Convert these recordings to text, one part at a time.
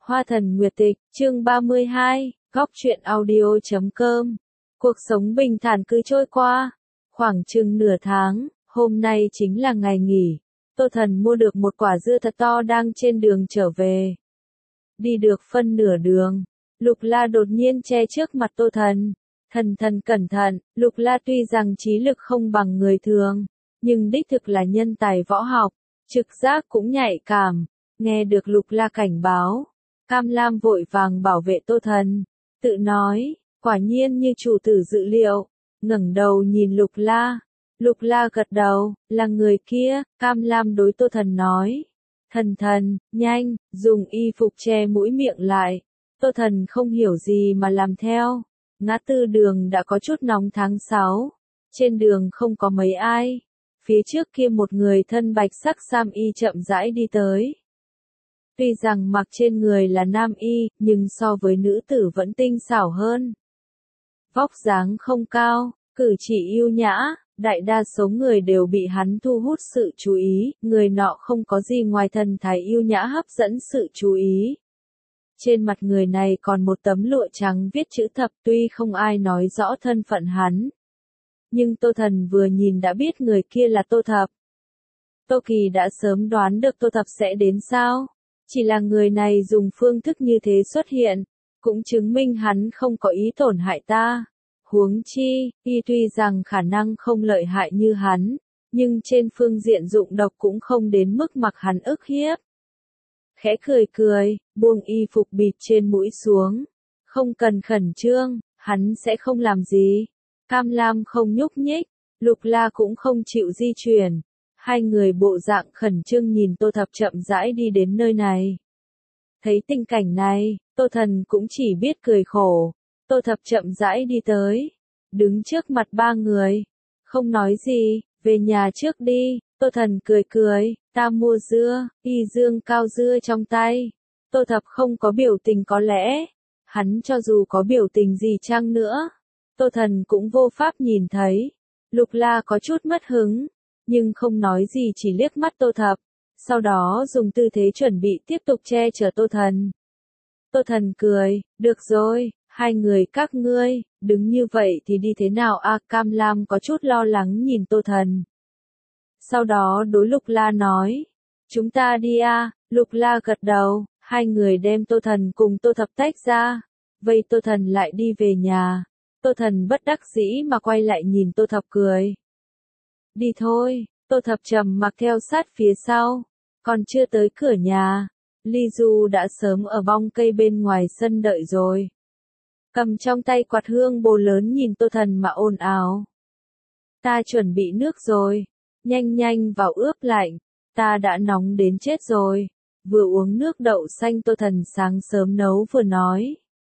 Hoa thần nguyệt tịch, chương 32, góc truyện audio.com. Cuộc sống bình thản cứ trôi qua. Khoảng chừng nửa tháng, hôm nay chính là ngày nghỉ. Tô Thần mua được một quả dưa thật to đang trên đường trở về. Đi được phân nửa đường, Lục La đột nhiên che trước mặt Tô Thần. Thần cẩn thận, Lục La tuy rằng trí lực không bằng người thường, nhưng đích thực là nhân tài võ học, trực giác cũng nhạy cảm. Nghe được Lục La cảnh báo, Cam Lam vội vàng bảo vệ Tô Thần, tự nói, quả nhiên như chủ tử dự liệu, ngẩng đầu nhìn Lục La gật đầu, là người kia. Cam Lam đối Tô Thần nói, thần, nhanh, dùng y phục che mũi miệng lại. Tô Thần không hiểu gì mà làm theo. Ngã tư đường đã có chút nóng tháng 6, trên đường không có mấy ai, phía trước kia một người thân bạch sắc sam y chậm rãi đi tới. Tuy rằng mặc trên người là nam y, nhưng so với nữ tử vẫn tinh xảo hơn. Vóc dáng không cao, cử chỉ yêu nhã, đại đa số người đều bị hắn thu hút sự chú ý, người nọ không có gì ngoài thần thái yêu nhã hấp dẫn sự chú ý. Trên mặt người này còn một tấm lụa trắng viết chữ thập, tuy không ai nói rõ thân phận hắn, nhưng Tô Thần vừa nhìn đã biết người kia là Tô Thập. Tô Kỳ đã sớm đoán được Tô Thập sẽ đến sao? Chỉ là người này dùng phương thức như thế xuất hiện, cũng chứng minh hắn không có ý tổn hại ta. Huống chi, y tuy rằng khả năng không lợi hại như hắn, nhưng trên phương diện dụng độc cũng không đến mức mặc hắn ức hiếp. Khẽ cười, buông y phục bịt trên mũi xuống. Không cần khẩn trương, hắn sẽ không làm gì. Cam Lam không nhúc nhích, Lục La cũng không chịu di chuyển. Hai người bộ dạng khẩn trương nhìn Tô Thập chậm rãi đi đến nơi này. Thấy tình cảnh này, Tô Thần cũng chỉ biết cười khổ. Tô Thập chậm rãi đi tới, đứng trước mặt ba người, không nói gì, về nhà trước đi. Tô Thần cười, ta mua dưa, y dương cao dưa trong tay. Tô Thập không có biểu tình, có lẽ, hắn cho dù có biểu tình gì chăng nữa, Tô Thần cũng vô pháp nhìn thấy. Lục La có chút mất hứng, nhưng không nói gì, chỉ liếc mắt Tô Thập, sau đó dùng tư thế chuẩn bị tiếp tục che chở Tô Thần. Tô Thần cười, được rồi, hai người các ngươi, đứng như vậy thì đi thế nào a? Cam Lam có chút lo lắng nhìn Tô Thần. Sau đó đối Lục La nói, chúng ta đi a. Lục La gật đầu, hai người đem Tô Thần cùng Tô Thập tách ra, vây Tô Thần lại đi về nhà. Tô Thần bất đắc dĩ mà quay lại nhìn Tô Thập cười. Đi thôi. Tô Thập trầm mặc theo sát phía sau, còn chưa tới cửa nhà, Ly Du đã sớm ở bong cây bên ngoài sân đợi rồi. Cầm trong tay quạt hương bồ lớn nhìn Tô Thần mà ồn ào. Ta chuẩn bị nước rồi, nhanh vào ướp lạnh, ta đã nóng đến chết rồi. Vừa uống nước đậu xanh Tô Thần sáng sớm nấu vừa nói.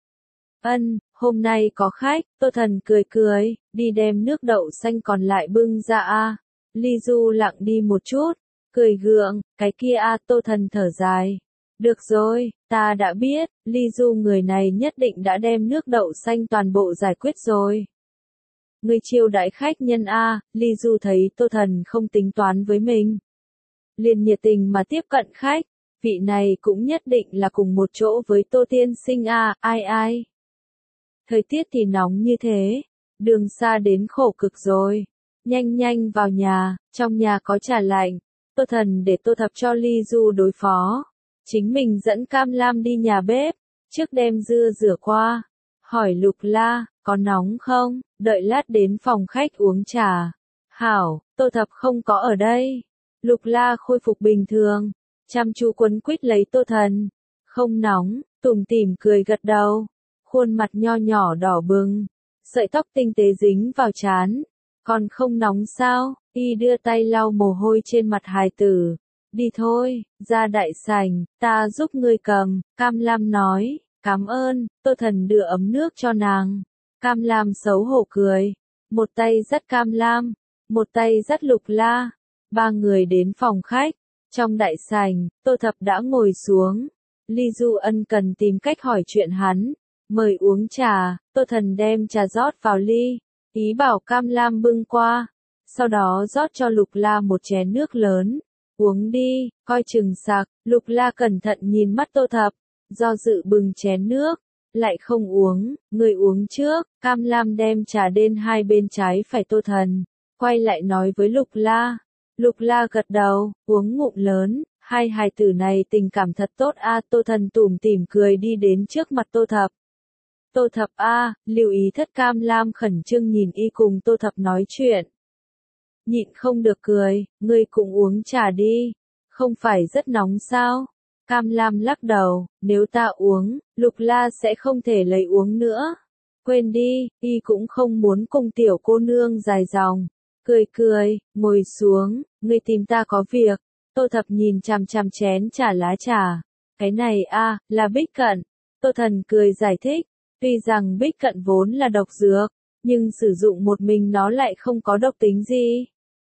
Hôm nay có khách. Tô Thần cười, đi đem nước đậu xanh còn lại bưng ra a. Ly Du lặng đi một chút, cười gượng, cái kia a. Tô Thần thở dài. Được rồi, ta đã biết, Ly Du người này nhất định đã đem nước đậu xanh toàn bộ giải quyết rồi. Người chiêu đãi khách nhân a. Ly Du thấy Tô Thần không tính toán với mình, liền nhiệt tình mà tiếp cận khách. Vị này cũng nhất định là cùng một chỗ với Tô tiên sinh a. Ai. Thời tiết thì nóng như thế, đường xa đến khổ cực rồi. Nhanh vào nhà, trong nhà có trà lạnh. Tô Thần để Tô Thập cho Ly Du đối phó, chính mình dẫn Cam Lam đi nhà bếp, trước đem dưa rửa qua. Hỏi Lục La, có nóng không? Đợi lát đến phòng khách uống trà. Hảo. Tô Thập không có ở đây. Lục La khôi phục bình thường, chăm chú quấn quýt lấy Tô Thần. Không nóng. Tủm tỉm cười gật đầu, khuôn mặt nho nhỏ đỏ bừng, sợi tóc tinh tế dính vào trán. Còn không nóng sao? Y đưa tay lau mồ hôi trên mặt hài tử. Đi thôi, ra đại sảnh, ta giúp ngươi cầm. Cam Lam nói, cảm ơn. Tô Thần đưa ấm nước cho nàng. Cam Lam xấu hổ cười, một tay dắt Cam Lam, một tay dắt Lục La. Ba người đến phòng khách. Trong đại sảnh, Tô Thập đã ngồi xuống. Ly Du ân cần tìm cách hỏi chuyện hắn, mời uống trà. Tô Thần đem trà rót vào ly, ý bảo Cam Lam bưng qua, sau đó rót cho Lục La một chén nước lớn. Uống đi, coi chừng sặc. Lục La cẩn thận nhìn mắt Tô Thập, do dự bưng chén nước, lại không uống, người uống trước. Cam Lam đem trà đến hai bên trái phải Tô Thần, quay lại nói với Lục La. Lục La gật đầu, uống ngụm lớn, hai hài tử này tình cảm thật tốt a. Tô Thần tủm tỉm cười đi đến trước mặt Tô Thập. Tô Thập a, lưu ý thất. Cam Lam khẩn trương nhìn y cùng Tô Thập nói chuyện. Nhịn không được cười, ngươi cũng uống trà đi, không phải rất nóng sao? Cam Lam lắc đầu, nếu ta uống, Lục La sẽ không thể lấy uống nữa. Quên đi, y cũng không muốn cùng tiểu cô nương dài dòng. Cười cười, ngồi xuống, ngươi tìm ta có việc. Tô Thập nhìn chằm chằm chén trà lá trà. Cái này a, là Bích Cận. Tô Thần cười giải thích, tuy rằng Bích Cận vốn là độc dược, nhưng sử dụng một mình nó lại không có độc tính gì.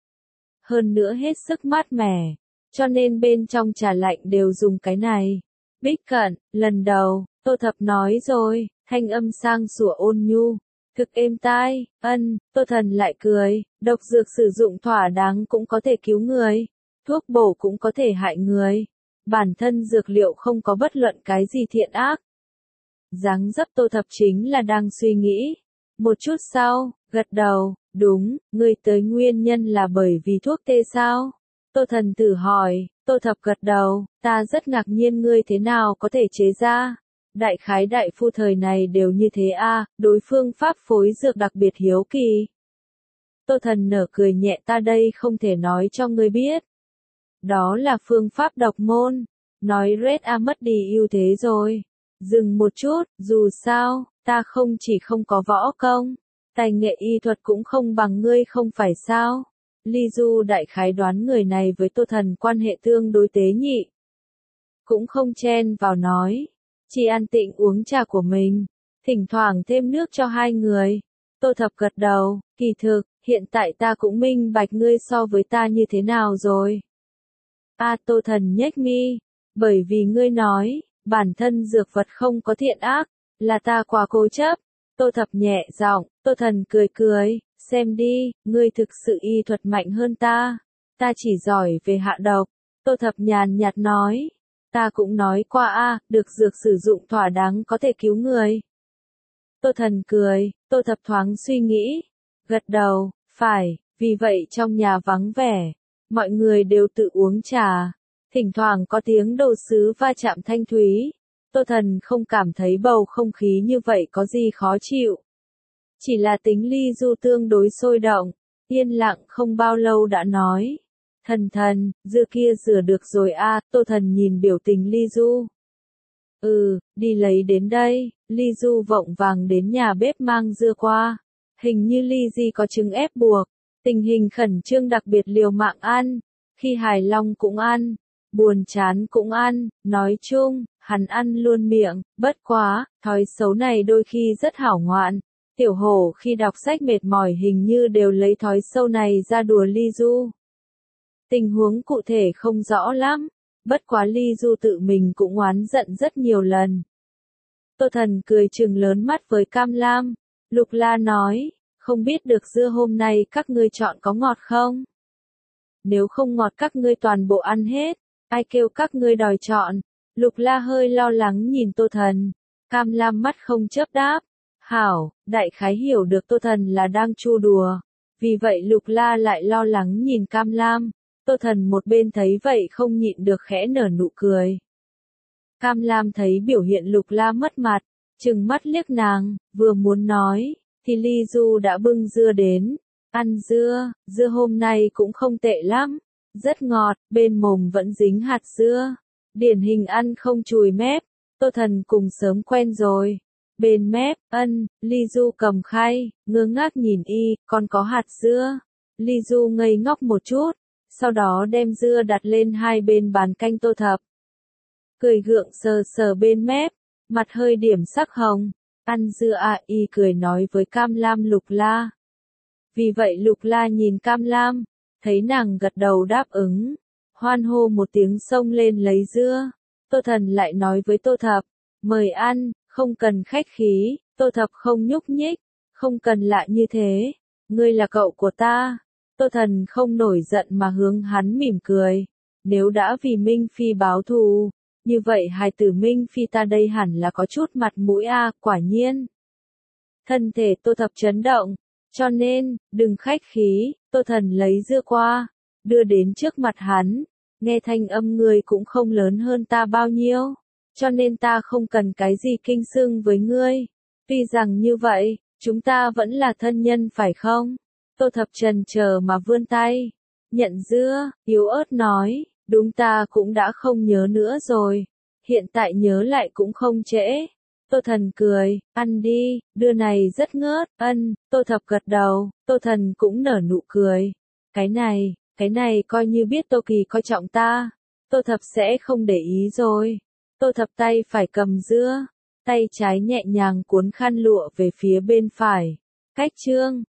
Hơn nữa hết sức mát mẻ, cho nên bên trong trà lạnh đều dùng cái này. Bích Cận, lần đầu, Tô Thập nói rồi, thanh âm sang sủa ôn nhu, thực êm tai. Tô Thần lại cười, độc dược sử dụng thỏa đáng cũng có thể cứu người, thuốc bổ cũng có thể hại người. Bản thân dược liệu không có bất luận cái gì thiện ác. Dáng dấp Tô Thập chính là đang suy nghĩ. Một chút sau, gật đầu, đúng, ngươi tới nguyên nhân là bởi vì thuốc tê sao? Tô Thần thử hỏi. Tô Thập gật đầu, ta rất ngạc nhiên ngươi thế nào có thể chế ra. Đại khái đại phu thời này đều như thế a, đối phương pháp phối dược đặc biệt hiếu kỳ. Tô Thần nở cười nhẹ, ta đây không thể nói cho ngươi biết. Đó là phương pháp độc môn. Nói Red A mất đi ưu thế rồi. Dừng một chút, dù sao, ta không chỉ không có võ công, tài nghệ y thuật cũng không bằng ngươi không phải sao. Ly Du đại khái đoán người này với Tô Thần quan hệ tương đối tế nhị. Cũng không chen vào nói, chỉ an tịnh uống trà của mình, thỉnh thoảng thêm nước cho hai người. Tô Thập gật đầu, kỳ thực, hiện tại ta cũng minh bạch ngươi so với ta như thế nào rồi. Tô Thần nhếch mi, bởi vì ngươi nói, bản thân dược vật không có thiện ác, là ta quá cố chấp. Tô Thập nhẹ giọng, Tô Thần cười cười, xem đi, ngươi thực sự y thuật mạnh hơn ta chỉ giỏi về hạ độc. Tô Thập nhàn nhạt nói, ta cũng nói qua được dược sử dụng thỏa đáng có thể cứu người. Tô Thần cười, Tô Thập thoáng suy nghĩ, gật đầu, phải, vì vậy trong nhà vắng vẻ, mọi người đều tự uống trà, thỉnh thoảng có tiếng đồ sứ va chạm thanh thúy. Tô Thần không cảm thấy bầu không khí như vậy có gì khó chịu. Chỉ là tính Ly Du tương đối sôi động, yên lặng không bao lâu đã nói. Thần, dưa kia rửa được rồi Tô Thần nhìn biểu tình Ly Du. Đi lấy đến đây. Ly Du vội vàng đến nhà bếp mang dưa qua. Hình như Ly Di có trứng ép buộc. Tình hình khẩn trương đặc biệt liều mạng ăn. Khi hài lòng cũng ăn. Buồn chán cũng ăn. Nói chung, hắn ăn luôn miệng. Bất quá, thói xấu này đôi khi rất hảo ngoạn. Tiểu Hổ khi đọc sách mệt mỏi hình như đều lấy thói xấu này ra đùa Ly Du. Tình huống cụ thể không rõ lắm. Bất quá Ly Du tự mình cũng oán giận rất nhiều lần. Tô Thần cười trừng lớn mắt với Cam Lam. Lục La nói, không biết được dưa hôm nay các ngươi chọn có ngọt không? Nếu không ngọt các ngươi toàn bộ ăn hết, ai kêu các ngươi đòi chọn? Lục La hơi lo lắng nhìn Tô Thần. Cam Lam mắt không chớp đáp. Hảo, đại khái hiểu được Tô Thần là đang chu đùa. Vì vậy Lục La lại lo lắng nhìn Cam Lam. Tô Thần một bên thấy vậy không nhịn được khẽ nở nụ cười. Cam Lam thấy biểu hiện Lục La mất mặt, trừng mắt liếc nàng, vừa muốn nói, thì Ly Du đã bưng dưa đến. Ăn dưa hôm nay cũng không tệ lắm, rất ngọt, bên mồm vẫn dính hạt dưa. Điển hình ăn không chùi mép, Tô Thần cùng sớm quen rồi. Bên mép, Ly Du cầm khay, ngơ ngác nhìn y, còn có hạt dưa. Ly Du ngây ngốc một chút, sau đó đem dưa đặt lên hai bên bàn canh Tô Thập. Cười gượng sờ sờ bên mép, mặt hơi điểm sắc hồng. Ăn dưa y cười nói với Cam Lam Lục La. Vì vậy Lục La nhìn Cam Lam, thấy nàng gật đầu đáp ứng, hoan hô một tiếng xông lên lấy dưa. Tô Thần lại nói với Tô Thập, mời ăn, không cần khách khí. Tô Thập không nhúc nhích, không cần lại như thế, ngươi là cậu của ta. Tô Thần không nổi giận mà hướng hắn mỉm cười, nếu đã vì Minh Phi báo thù, Như vậy hài tử Minh Phi ta đây hẳn là có chút mặt mũi a, quả nhiên. Thân thể Tô Thập chấn động, cho nên, đừng khách khí, Tô Thần lấy dưa qua, đưa đến trước mặt hắn, nghe thanh âm ngươi cũng không lớn hơn ta bao nhiêu, cho nên ta không cần cái gì kinh xưng với ngươi. Tuy rằng như vậy, chúng ta vẫn là thân nhân phải không? Tô Thập chần chờ mà vươn tay, nhận dưa, yếu ớt nói, đúng ta cũng đã không nhớ nữa rồi, hiện tại nhớ lại cũng không trễ. Tô Thần cười, ăn đi, đưa này rất ngớt, Tô Thập gật đầu, Tô Thần cũng nở nụ cười. Cái này coi như biết Tô Kỳ coi trọng ta, Tô Thập sẽ không để ý rồi. Tô Thập tay phải cầm dưa, tay trái nhẹ nhàng cuốn khăn lụa về phía bên phải. Cách chương